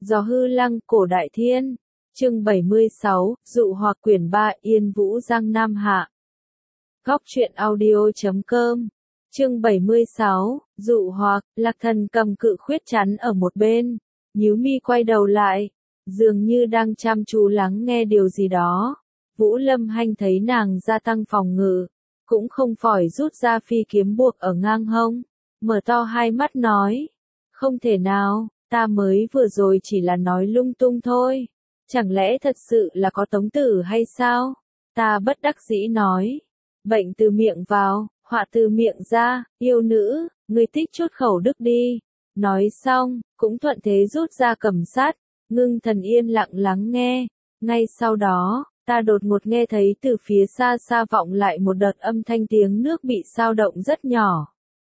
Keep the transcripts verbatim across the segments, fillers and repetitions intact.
Gió hư lăng, cổ đại thiên. Chương bảy mươi sáu, dụ hoặc quyển ba, Yên Vũ Giang Nam Hạ. Góc truyện audio chấm com. Chương bảy mươi sáu, dụ hoặc, Lạc Thần cầm cự khuyết chắn ở một bên, nhíu mi quay đầu lại, dường như đang chăm chú lắng nghe điều gì đó. Vũ Lâm Hanh thấy nàng gia tăng phòng ngự, cũng không khỏi rút ra phi kiếm buộc ở ngang hông, mở to hai mắt nói, không thể nào, ta mới vừa rồi chỉ là nói lung tung thôi, chẳng lẽ thật sự là có tống tử hay sao? Ta bất đắc dĩ nói, bệnh từ miệng vào, họa từ miệng ra, yêu nữ, ngươi tích chút khẩu đức đi. Nói xong, cũng thuận thế rút ra cầm sát, ngưng thần yên lặng lắng nghe. Ngay sau đó, ta đột ngột nghe thấy từ phía xa xa vọng lại một đợt âm thanh tiếng nước bị xao động rất nhỏ.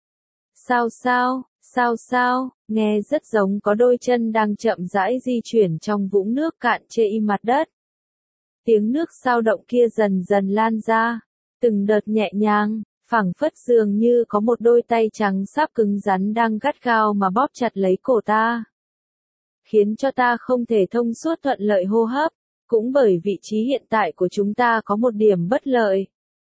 Sao sao, sao sao, nghe rất giống có đôi chân đang chậm rãi di chuyển trong vũng nước cạn chê y mặt đất. Tiếng nước xao động kia dần dần lan ra, từng đợt nhẹ nhàng, phảng phất dường như có một đôi tay trắng sáp cứng rắn đang gắt gao mà bóp chặt lấy cổ ta. Khiến cho ta không thể thông suốt thuận lợi hô hấp, cũng bởi vị trí hiện tại của chúng ta có một điểm bất lợi.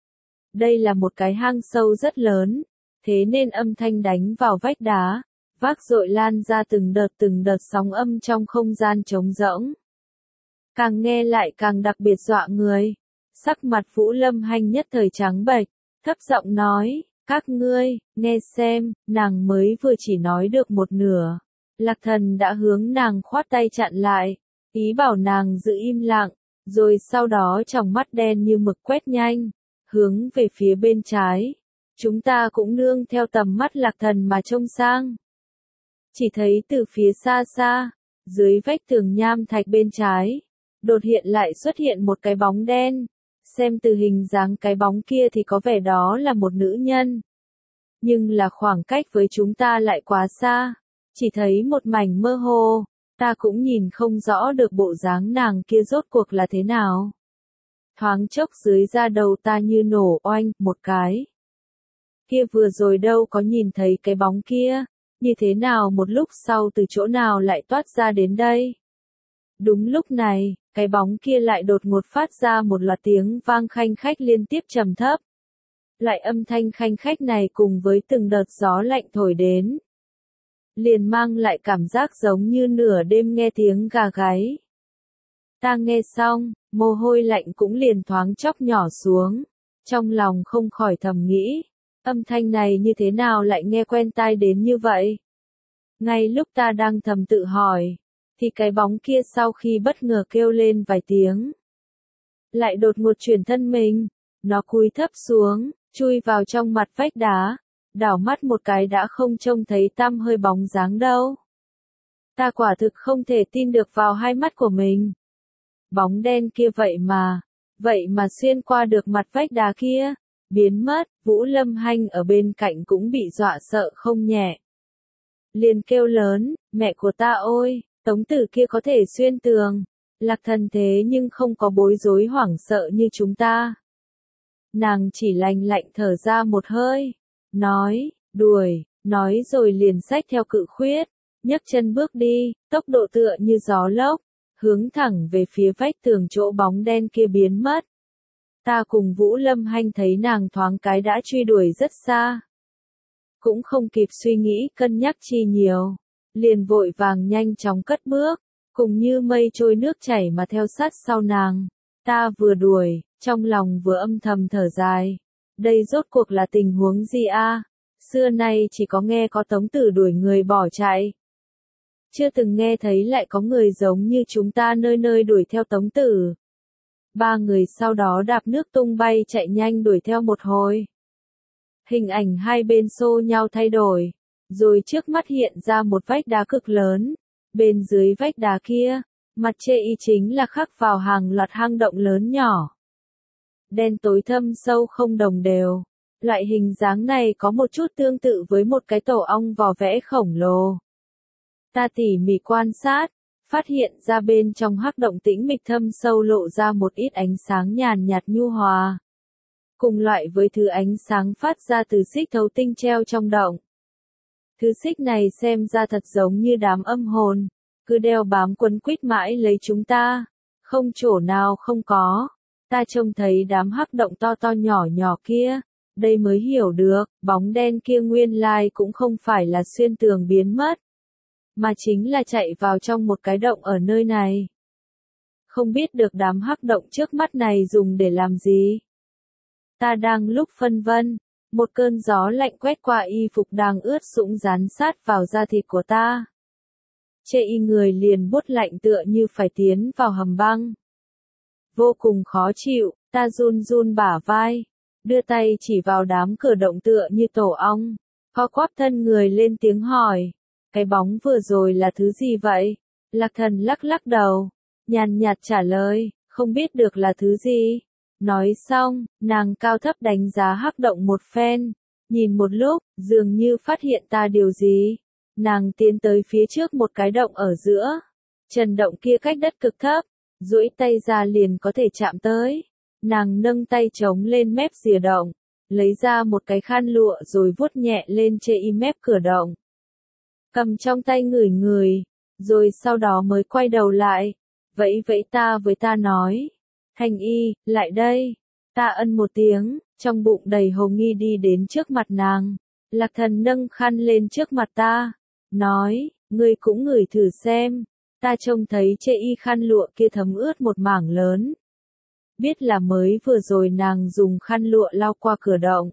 Đây là một cái hang sâu rất lớn, thế nên âm thanh đánh vào vách đá, vác dội lan ra từng đợt từng đợt sóng âm trong không gian trống rỗng. Càng nghe lại càng đặc biệt dọa người. Sắc mặt Vũ Lâm Hanh nhất thời trắng bệch, thấp giọng nói, các ngươi, nghe xem, nàng mới vừa chỉ nói được một nửa. Lạc Thần đã hướng nàng khoát tay chặn lại, ý bảo nàng giữ im lặng, rồi sau đó tròng mắt đen như mực quét nhanh, hướng về phía bên trái. Chúng ta cũng nương theo tầm mắt Lạc Thần mà trông sang. Chỉ thấy từ phía xa xa, dưới vách tường nham thạch bên trái, đột hiện lại xuất hiện một cái bóng đen. Xem từ hình dáng cái bóng kia thì có vẻ đó là một nữ nhân. Nhưng là khoảng cách với chúng ta lại quá xa, chỉ thấy một mảnh mơ hồ, ta cũng nhìn không rõ được bộ dáng nàng kia rốt cuộc là thế nào. Thoáng chốc dưới da đầu ta như nổ oanh một cái. Kia vừa rồi đâu có nhìn thấy cái bóng kia, như thế nào một lúc sau từ chỗ nào lại toát ra đến đây. Đúng lúc này, cái bóng kia lại đột ngột phát ra một loạt tiếng vang khanh khách liên tiếp trầm thấp. Loại âm thanh khanh khách này cùng với từng đợt gió lạnh thổi đến, liền mang lại cảm giác giống như nửa đêm nghe tiếng gà gáy. Ta nghe xong, mồ hôi lạnh cũng liền thoáng chốc nhỏ xuống, trong lòng không khỏi thầm nghĩ, âm thanh này như thế nào lại nghe quen tai đến như vậy. Ngay lúc ta đang thầm tự hỏi, thì cái bóng kia sau khi bất ngờ kêu lên vài tiếng, lại đột ngột chuyển thân mình, nó cúi thấp xuống, chui vào trong mặt vách đá, đảo mắt một cái đã không trông thấy tăm hơi bóng dáng đâu. Ta quả thực không thể tin được vào hai mắt của mình. Bóng đen kia vậy mà, vậy mà xuyên qua được mặt vách đá kia, biến mất. Vũ Lâm Hanh ở bên cạnh cũng bị dọa sợ không nhẹ. Liền kêu lớn, mẹ của ta ôi! Tống tử kia có thể xuyên tường, Lạc Thần thế nhưng không có bối rối hoảng sợ như chúng ta. Nàng chỉ lành lạnh thở ra một hơi, nói, đuổi, nói rồi liền xách theo cự khuyết, nhấc chân bước đi, tốc độ tựa như gió lốc, hướng thẳng về phía vách tường chỗ bóng đen kia biến mất. Ta cùng Vũ Lâm Hanh thấy nàng thoáng cái đã truy đuổi rất xa. Cũng không kịp suy nghĩ cân nhắc chi nhiều. Liền vội vàng nhanh chóng cất bước, cùng như mây trôi nước chảy mà theo sát sau nàng. Ta vừa đuổi, trong lòng vừa âm thầm thở dài. Đây rốt cuộc là tình huống gì a? Xưa nay chỉ có nghe có tống tử đuổi người bỏ chạy. Chưa từng nghe thấy lại có người giống như chúng ta nơi nơi đuổi theo tống tử. Ba người sau đó đạp nước tung bay chạy nhanh đuổi theo một hồi. Hình ảnh hai bên xô nhau thay đổi. Rồi trước mắt hiện ra một vách đá cực lớn, bên dưới vách đá kia, mặt chê y chính là khắc vào hàng loạt hang động lớn nhỏ. Đen tối thâm sâu không đồng đều, loại hình dáng này có một chút tương tự với một cái tổ ong vò vẽ khổng lồ. Ta tỉ mỉ quan sát, phát hiện ra bên trong hắc động tĩnh mịch thâm sâu lộ ra một ít ánh sáng nhàn nhạt nhu hòa. Cùng loại với thứ ánh sáng phát ra từ xích thấu tinh treo trong động. Thứ xích này xem ra thật giống như đám âm hồn, cứ đeo bám quấn quýt mãi lấy chúng ta, không chỗ nào không có. Ta trông thấy đám hắc động to to nhỏ nhỏ kia, đây mới hiểu được, bóng đen kia nguyên lai cũng không phải là xuyên tường biến mất, mà chính là chạy vào trong một cái động ở nơi này. Không biết được đám hắc động trước mắt này dùng để làm gì. Ta đang lúc phân vân, một cơn gió lạnh quét qua y phục đang ướt sũng dán sát vào da thịt của ta. Chê y người liền buốt lạnh tựa như phải tiến vào hầm băng. Vô cùng khó chịu, ta run run bả vai, đưa tay chỉ vào đám cửa động tựa như tổ ong, co quắp thân người lên tiếng hỏi, cái bóng vừa rồi là thứ gì vậy? Lạc Thần lắc lắc đầu, nhàn nhạt trả lời, không biết được là thứ gì. Nói xong, nàng cao thấp đánh giá hắc động một phen, nhìn một lúc, dường như phát hiện ta điều gì. Nàng tiến tới phía trước một cái động ở giữa, trần động kia cách đất cực thấp, duỗi tay ra liền có thể chạm tới. Nàng nâng tay chống lên mép rìa động, lấy ra một cái khăn lụa rồi vuốt nhẹ lên trên y mép cửa động. Cầm trong tay ngửi ngửi, rồi sau đó mới quay đầu lại, vẫy vẫy ta với ta nói, Thanh Y, lại đây. Ta ân một tiếng, trong bụng đầy hồ nghi đi đến trước mặt nàng. Lạc Thần nâng khăn lên trước mặt ta, nói, ngươi cũng ngửi thử xem. Ta trông thấy chê y khăn lụa kia thấm ướt một mảng lớn. Biết là mới vừa rồi nàng dùng khăn lụa lau qua cửa động.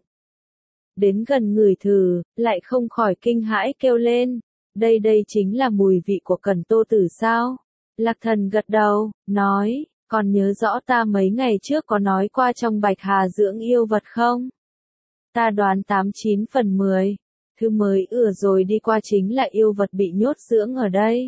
Đến gần ngửi thử, lại không khỏi kinh hãi kêu lên, đây đây chính là mùi vị của Cẩn Tô Tử sao? Lạc Thần gật đầu, nói, còn nhớ rõ ta mấy ngày trước có nói qua trong Bạch Hà dưỡng yêu vật không? Ta đoán tám chín phần mười, thứ mới ưa rồi đi qua chính là yêu vật bị nhốt dưỡng ở đây.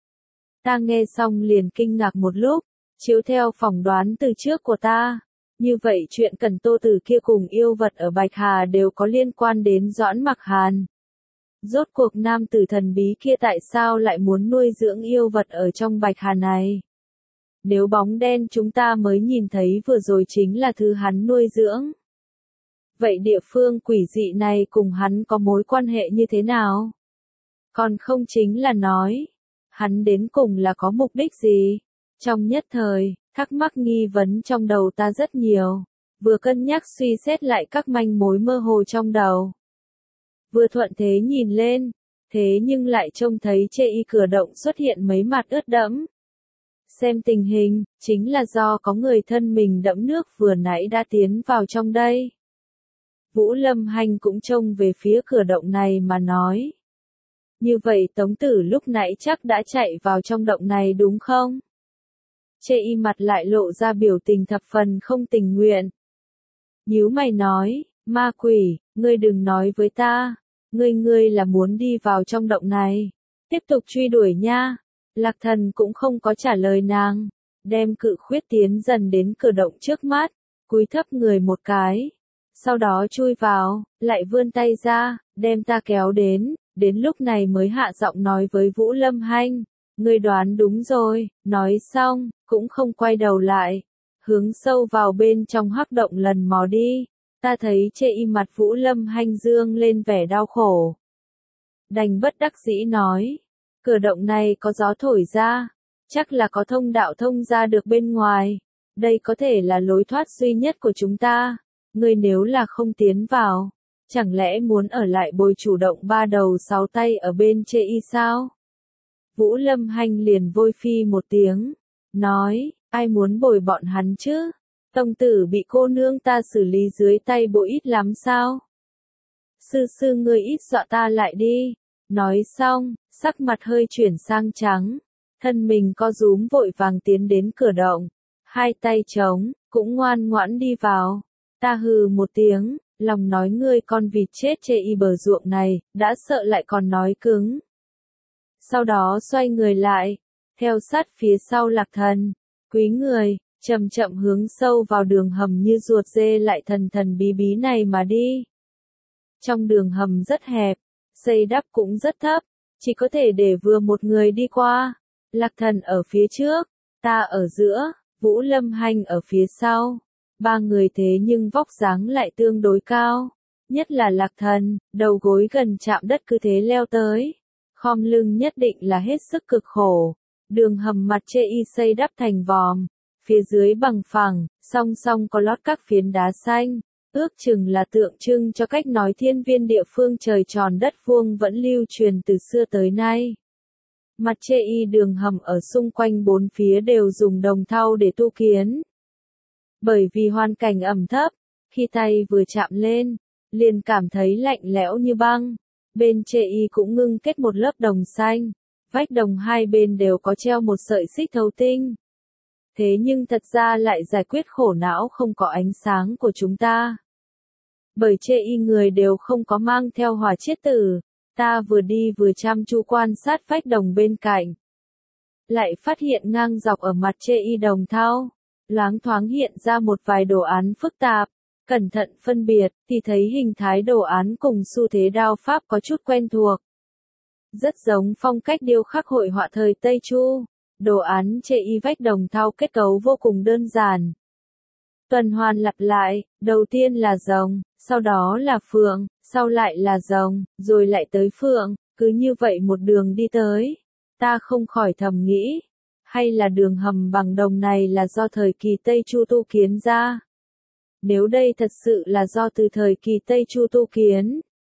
Ta nghe xong liền kinh ngạc một lúc, chiếu theo phỏng đoán từ trước của ta. Như vậy chuyện Cẩn Tô Tử kia cùng yêu vật ở Bạch Hà đều có liên quan đến Doãn Mặc Hàn. Rốt cuộc nam tử thần bí kia tại sao lại muốn nuôi dưỡng yêu vật ở trong Bạch Hà này? Nếu bóng đen chúng ta mới nhìn thấy vừa rồi chính là thứ hắn nuôi dưỡng. Vậy địa phương quỷ dị này cùng hắn có mối quan hệ như thế nào? Còn không chính là nói, hắn đến cùng là có mục đích gì? Trong nhất thời, thắc mắc nghi vấn trong đầu ta rất nhiều, vừa cân nhắc suy xét lại các manh mối mơ hồ trong đầu. Vừa thuận thế nhìn lên, thế nhưng lại trông thấy chê y cửa động xuất hiện mấy mặt ướt đẫm. Xem tình hình, chính là do có người thân mình đẫm nước vừa nãy đã tiến vào trong đây. Vũ Lâm Hành cũng trông về phía cửa động này mà nói. Như vậy Tống Tử lúc nãy chắc đã chạy vào trong động này đúng không? Chê y mặt lại lộ ra biểu tình thập phần không tình nguyện. Nhíu mày nói, ma quỷ, ngươi đừng nói với ta, ngươi ngươi là muốn đi vào trong động này. Tiếp tục truy đuổi nha. Lạc Thần cũng không có trả lời nàng, đem cự khuyết tiến dần đến cửa động trước mắt, cúi thấp người một cái. Sau đó chui vào, lại vươn tay ra, đem ta kéo đến, đến lúc này mới hạ giọng nói với Vũ Lâm Hành, ngươi đoán đúng rồi, nói xong, cũng không quay đầu lại, hướng sâu vào bên trong hắc động lần mò đi. Ta thấy chê y mặt Vũ Lâm Hành dương lên vẻ đau khổ. Đành bất đắc dĩ nói, cửa động này có gió thổi ra, chắc là có thông đạo thông ra được bên ngoài, đây có thể là lối thoát duy nhất của chúng ta. Ngươi nếu là không tiến vào, chẳng lẽ muốn ở lại bồi chủ động ba đầu sáu tay ở bên chê y sao? Vũ Lâm Hành liền vôi phi một tiếng, nói, ai muốn bồi bọn hắn chứ? Tông tử bị cô nương ta xử lý dưới tay bộ ít lắm sao? Sư sư ngươi ít dọa ta lại đi. Nói xong, sắc mặt hơi chuyển sang trắng, thân mình co rúm vội vàng tiến đến cửa động, hai tay trống, cũng ngoan ngoãn đi vào. Ta hừ một tiếng, lòng nói ngươi con vịt chết chê y bờ ruộng này, đã sợ lại còn nói cứng. Sau đó xoay người lại, theo sát phía sau Lạc Thần, quý người, chậm chậm hướng sâu vào đường hầm như ruột dê lại thần thần bí bí này mà đi. Trong đường hầm rất hẹp, xây đắp cũng rất thấp, chỉ có thể để vừa một người đi qua. Lạc Thần ở phía trước, ta ở giữa, Vũ Lâm Hành ở phía sau. Ba người thế nhưng vóc dáng lại tương đối cao, nhất là Lạc Thần, đầu gối gần chạm đất cứ thế leo tới. khom lưng nhất định là hết sức cực khổ. Đường hầm mặt chê y xây đắp thành vòm, phía dưới bằng phẳng, song song có lót các phiến đá xanh, ước chừng là tượng trưng cho cách nói thiên viên địa phương trời tròn đất vuông vẫn lưu truyền từ xưa tới nay. Mặt chê y đường hầm ở xung quanh bốn phía đều dùng đồng thau để tu kiến. Bởi vì hoàn cảnh ẩm thấp, khi tay vừa chạm lên, liền cảm thấy lạnh lẽo như băng. Bên chê y cũng ngưng kết một lớp đồng xanh, vách đồng hai bên đều có treo một sợi xích thấu tinh. Thế nhưng thật ra lại giải quyết khổ não không có ánh sáng của chúng ta. Bởi chê y người đều không có mang theo hỏa chiết tử, ta vừa đi vừa chăm chú quan sát vách đồng bên cạnh. Lại phát hiện ngang dọc ở mặt chê y đồng thau, loáng thoáng hiện ra một vài đồ án phức tạp. Cẩn thận phân biệt, thì thấy hình thái đồ án cùng xu thế đao pháp có chút quen thuộc. Rất giống phong cách điêu khắc hội họa thời Tây Chu. Đồ án chê y vách đồng thau kết cấu vô cùng đơn giản. Tuần hoàn lặp lại, đầu tiên là rồng, sau đó là phượng, sau lại là rồng, rồi lại tới phượng, cứ như vậy một đường đi tới. Ta không khỏi thầm nghĩ, hay là đường hầm bằng đồng này là do thời kỳ Tây Chu tu kiến ra? Nếu đây thật sự là do từ thời kỳ Tây Chu tu kiến,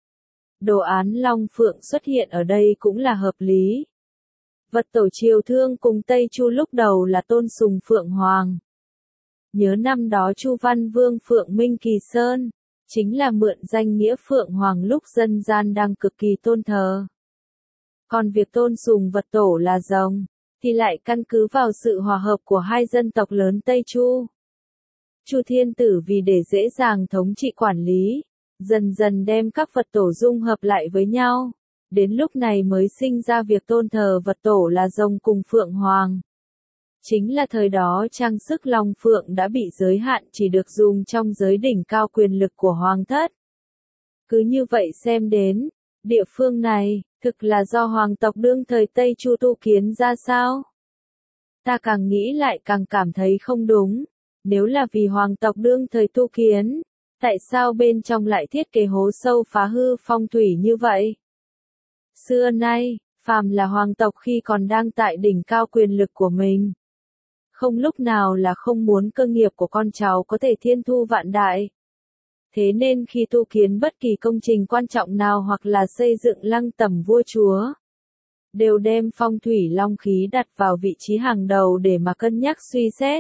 đồ án long phượng xuất hiện ở đây cũng là hợp lý. Vật tổ triều Thương cùng Tây Chu lúc đầu là tôn sùng Phượng Hoàng. Nhớ năm đó Chu Văn Vương Phượng Minh Kỳ Sơn, chính là mượn danh nghĩa Phượng Hoàng lúc dân gian đang cực kỳ tôn thờ. Còn việc tôn sùng vật tổ là rồng, thì lại căn cứ vào sự hòa hợp của hai dân tộc lớn Tây Chu. Chu Thiên Tử vì để dễ dàng thống trị quản lý, dần dần đem các vật tổ dung hợp lại với nhau. Đến lúc này mới sinh ra việc tôn thờ vật tổ là rồng cùng Phượng Hoàng. Chính là thời đó trang sức long phượng đã bị giới hạn chỉ được dùng trong giới đỉnh cao quyền lực của Hoàng thất. Cứ như vậy xem đến, địa phương này, thực là do hoàng tộc đương thời Tây Chu tu kiến ra sao? Ta càng nghĩ lại càng cảm thấy không đúng. Nếu là vì hoàng tộc đương thời tu kiến, tại sao bên trong lại thiết kế hố sâu phá hư phong thủy như vậy? Xưa nay, phàm là hoàng tộc khi còn đang tại đỉnh cao quyền lực của mình, không lúc nào là không muốn cơ nghiệp của con cháu có thể thiên thu vạn đại. Thế nên khi tu kiến bất kỳ công trình quan trọng nào hoặc là xây dựng lăng tẩm vua chúa, đều đem phong thủy long khí đặt vào vị trí hàng đầu để mà cân nhắc suy xét,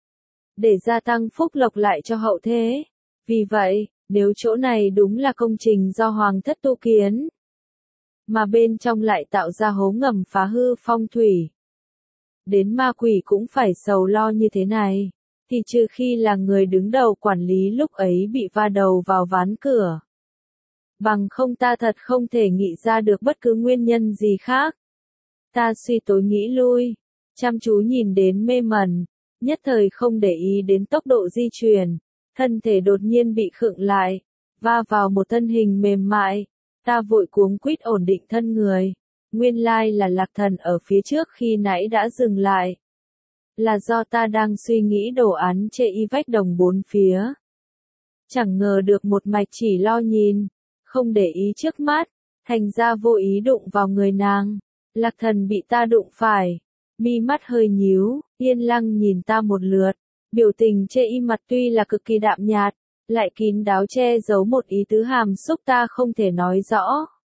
để gia tăng phúc lộc lại cho hậu thế. Vì vậy, nếu chỗ này đúng là công trình do hoàng thất tu kiến, mà bên trong lại tạo ra hố ngầm phá hư phong thủy, đến ma quỷ cũng phải sầu lo như thế này, thì trừ khi là người đứng đầu quản lý lúc ấy bị va đầu vào ván cửa. Bằng không ta thật không thể nghĩ ra được bất cứ nguyên nhân gì khác. Ta suy tối nghĩ lui, chăm chú nhìn đến mê mẩn, nhất thời không để ý đến tốc độ di chuyển, thân thể đột nhiên bị khựng lại, va vào một thân hình mềm mại, ta vội cuống quýt ổn định thân người. Nguyên lai là Lạc Thần ở phía trước khi nãy đã dừng lại. Là do ta đang suy nghĩ đồ án chê y vách đồng bốn phía. Chẳng ngờ được một mạch chỉ lo nhìn, không để ý trước mắt, thành ra vô ý đụng vào người nàng. Lạc Thần bị ta đụng phải, mi mắt hơi nhíu, yên lặng nhìn ta một lượt, biểu tình chê y mặt tuy là cực kỳ đạm nhạt, lại kín đáo che giấu một ý tứ hàm xúc ta không thể nói rõ.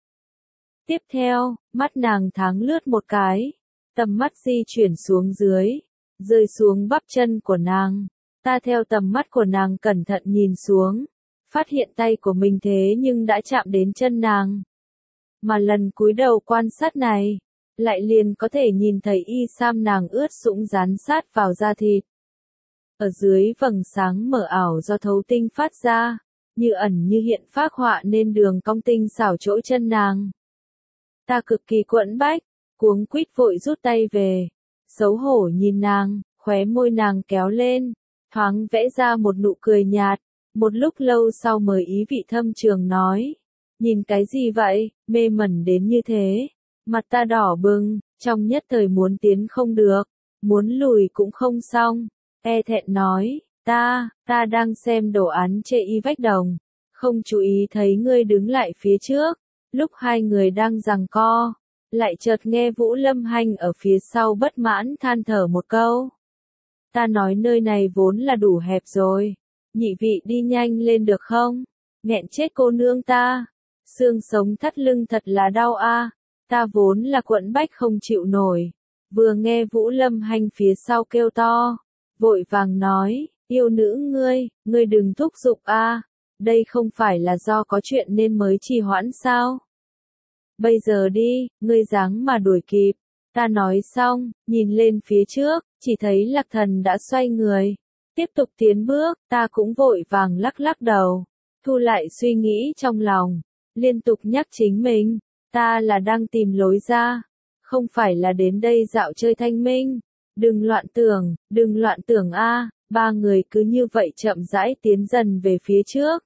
Tiếp theo, mắt nàng thoáng lướt một cái, tầm mắt di chuyển xuống dưới, rơi xuống bắp chân của nàng. Ta theo tầm mắt của nàng cẩn thận nhìn xuống, phát hiện tay của mình thế nhưng đã chạm đến chân nàng. Mà lần cúi đầu quan sát này, lại liền có thể nhìn thấy y sam nàng ướt sũng dán sát vào da thịt. Ở dưới vầng sáng mờ ảo do thấu tinh phát ra, như ẩn như hiện phác họa nên đường cong tinh xảo chỗ chân nàng. Ta cực kỳ quẫn bách, cuống quýt vội rút tay về, xấu hổ nhìn nàng, khóe môi nàng kéo lên, thoáng vẽ ra một nụ cười nhạt, một lúc lâu sau mới ý vị thâm trường nói, nhìn cái gì vậy, mê mẩn đến như thế, mặt ta đỏ bừng, trong nhất thời muốn tiến không được, muốn lùi cũng không xong, e thẹn nói, ta, ta đang xem đồ án chê y vách đồng, không chú ý thấy ngươi đứng lại phía trước. Lúc hai người đang giằng co, lại chợt nghe Vũ Lâm Hanh ở phía sau bất mãn than thở một câu. Ta nói nơi này vốn là đủ hẹp rồi, nhị vị đi nhanh lên được không? Nghẹn chết cô nương ta, xương sống thắt lưng thật là đau a, ta vốn là quẫn bách không chịu nổi. Vừa nghe Vũ Lâm Hanh phía sau kêu to, vội vàng nói, yêu nữ ngươi, ngươi đừng thúc giục a, đây không phải là do có chuyện nên mới trì hoãn sao? Bây giờ đi, ngươi dáng mà đuổi kịp. Ta nói xong, nhìn lên phía trước, chỉ thấy Lạc Thần đã xoay người, tiếp tục tiến bước, ta cũng vội vàng lắc lắc đầu, thu lại suy nghĩ trong lòng, liên tục nhắc chính mình, ta là đang tìm lối ra, không phải là đến đây dạo chơi thanh minh, đừng loạn tưởng, đừng loạn tưởng a. Ba người cứ như vậy chậm rãi tiến dần về phía trước.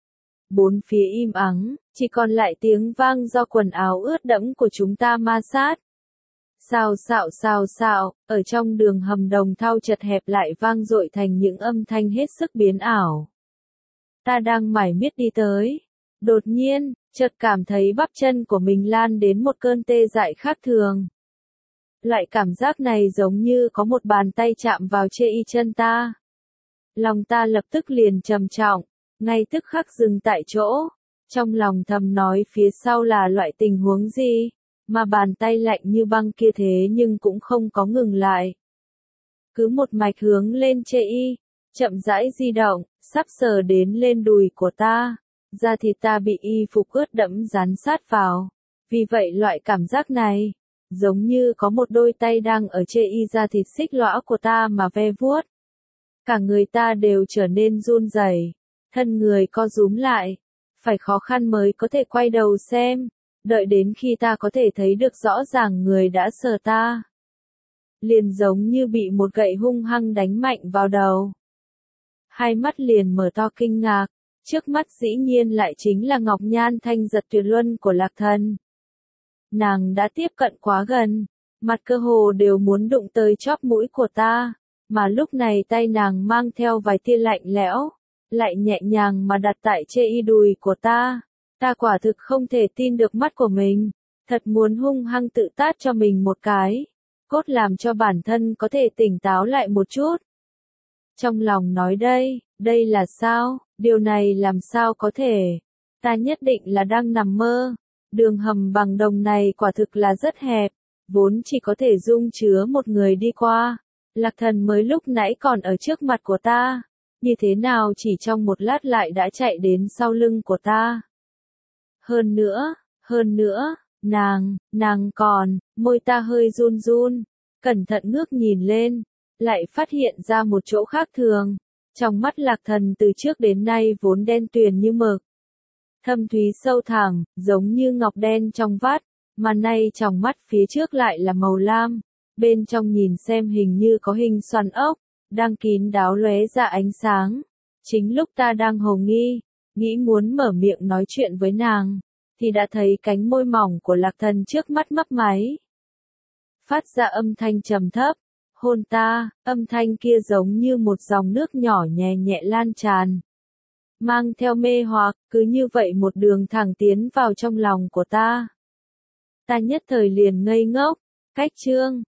Bốn phía im ắng, chỉ còn lại tiếng vang do quần áo ướt đẫm của chúng ta ma sát. Xào xạo xào xạo, ở trong đường hầm đồng thau chật hẹp lại vang dội thành những âm thanh hết sức biến ảo. Ta đang mải miết đi tới. Đột nhiên, chợt cảm thấy bắp chân của mình lan đến một cơn tê dại khác thường. Loại cảm giác này giống như có một bàn tay chạm vào chê y chân ta. Lòng ta lập tức liền trầm trọng, ngay tức khắc dừng tại chỗ. Trong lòng thầm nói phía sau là loại tình huống gì, mà bàn tay lạnh như băng kia thế nhưng cũng không có ngừng lại. Cứ một mạch hướng lên chê y, chậm rãi di động, sắp sờ đến lên đùi của ta. Da thịt ta bị y phục ướt đẫm dán sát vào. Vì vậy loại cảm giác này, giống như có một đôi tay đang ở chê y da thịt xích lõa của ta mà ve vuốt. Cả người ta đều trở nên run rẩy, thân người co rúm lại, phải khó khăn mới có thể quay đầu xem, đợi đến khi ta có thể thấy được rõ ràng người đã sờ ta. Liền giống như bị một gậy hung hăng đánh mạnh vào đầu. Hai mắt liền mở to kinh ngạc, trước mắt dĩ nhiên lại chính là ngọc nhan thanh giật tuyệt luân của Lạc Thần. Nàng đã tiếp cận quá gần, mặt cơ hồ đều muốn đụng tới chóp mũi của ta, mà lúc này tay nàng mang theo vài tia lạnh lẽo, lại nhẹ nhàng mà đặt tại chê y đùi của ta. Ta quả thực không thể tin được mắt của mình, thật muốn hung hăng tự tát cho mình một cái, cốt làm cho bản thân có thể tỉnh táo lại một chút. Trong lòng nói đây, đây là sao, điều này làm sao có thể, ta nhất định là đang nằm mơ. Đường hầm bằng đồng này quả thực là rất hẹp, vốn chỉ có thể dung chứa một người đi qua. Lạc Thần mới lúc nãy còn ở trước mặt của ta, như thế nào chỉ trong một lát lại đã chạy đến sau lưng của ta. Hơn nữa, hơn nữa, nàng, nàng còn, môi ta hơi run run, cẩn thận ngước nhìn lên, lại phát hiện ra một chỗ khác thường. Trong mắt Lạc Thần từ trước đến nay vốn đen tuyền như mực, thâm thúy sâu thẳm, giống như ngọc đen trong vắt, mà nay trong mắt phía trước lại là màu lam, bên trong nhìn xem hình như có hình xoắn ốc, đang kín đáo lóe ra ánh sáng. Chính lúc ta đang hồ nghi, nghĩ muốn mở miệng nói chuyện với nàng, thì đã thấy cánh môi mỏng của Lạc Thần trước mắt mấp máy, phát ra âm thanh trầm thấp, hôn ta. Âm thanh kia giống như một dòng nước nhỏ nhẹ nhẹ lan tràn, mang theo mê hoặc, cứ như vậy một đường thẳng tiến vào trong lòng của ta. Ta nhất thời liền ngây ngốc, cách chương,